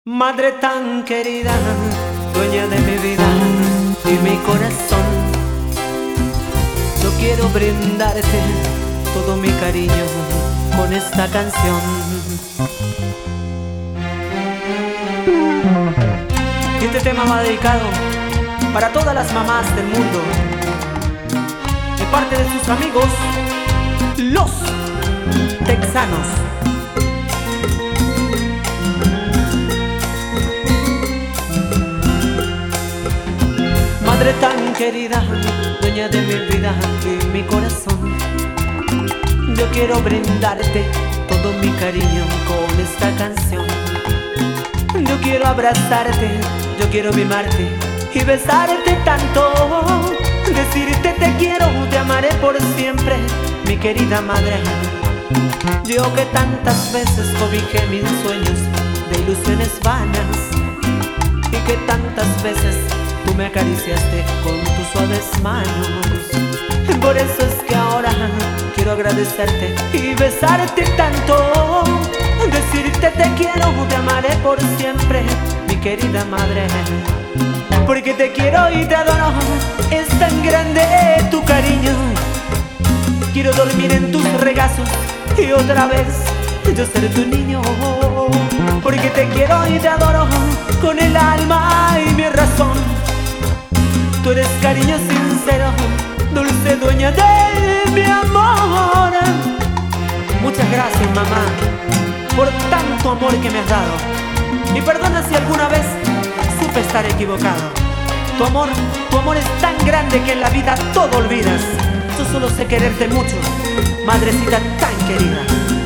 Madre tan querida, dueña de mi vida y mi corazón, yo quiero brindarte todo mi cariño con esta canción. Y este tema va dedicado para todas las mamás del mundo, de parte de sus amigos, los texanos. Madre tan querida, dueña de mi vida y mi corazón, yo quiero brindarte todo mi cariño con esta canción. Yo quiero abrazarte, yo quiero mimarte y besarte tanto, decirte te quiero, te amaré por siempre, mi querida madre. Yo que tantas veces cobijé mis sueños de ilusiones vanas y que tantas veces tú me acariciaste con tus suaves manos. Por eso es que ahora quiero agradecerte y besarte tanto, decirte te quiero, te amaré por siempre, mi querida madre. Porque te quiero y te adoro, es tan grande tu cariño. Quiero dormir en tus regazos y otra vez yo seré tu niño. Porque te quiero y te adoro con el alma y mi razón. Tú eres cariño sincero, dulce dueña de mi amor. Muchas gracias, mamá, por tanto amor que me has dado. Y perdona si alguna vez supe estar equivocado. Tu amor es tan grande que en la vida todo olvidas. Yo solo sé quererte mucho, madrecita tan querida.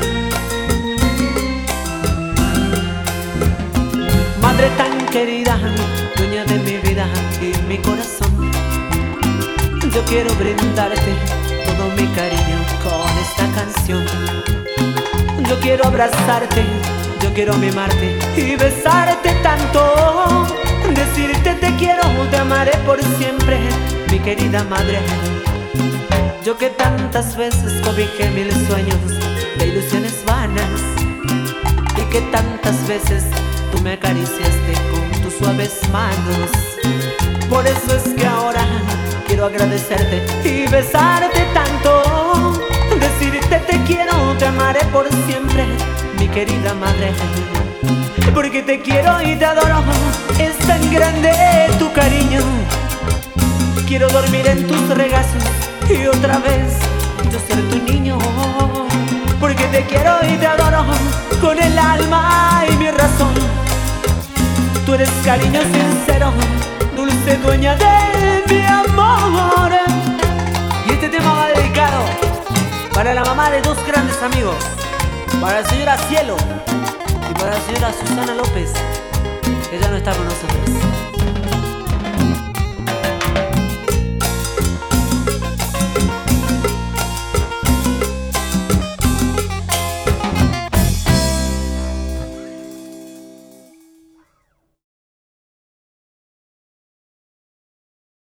Madre tan querida, dueña de mi vida y mi corazón, yo quiero brindarte todo mi cariño con esta canción. Yo quiero abrazarte, yo quiero mimarte y besarte tanto, decirte te quiero, te amaré por siempre, mi querida madre. Yo que tantas veces cobijé mil sueños de ilusiones vanas y que tantas veces tú me acariciaste con tus suaves manos. Por eso es que ahora quiero agradecerte y besarte tanto, decirte te quiero, te amaré por siempre, mi querida madre. Porque te quiero y te adoro, es tan grande tu cariño. Quiero dormir en tus regazos y otra vez yo ser tu niño. Porque te quiero y te adoro con el alma y mi razón. Tú eres cariño sincero, dulce dueña de mi amor. Y este tema va dedicado para la mamá de dos grandes amigos, para la señora Cielo y para la señora Susana López, que ya no está con nosotros.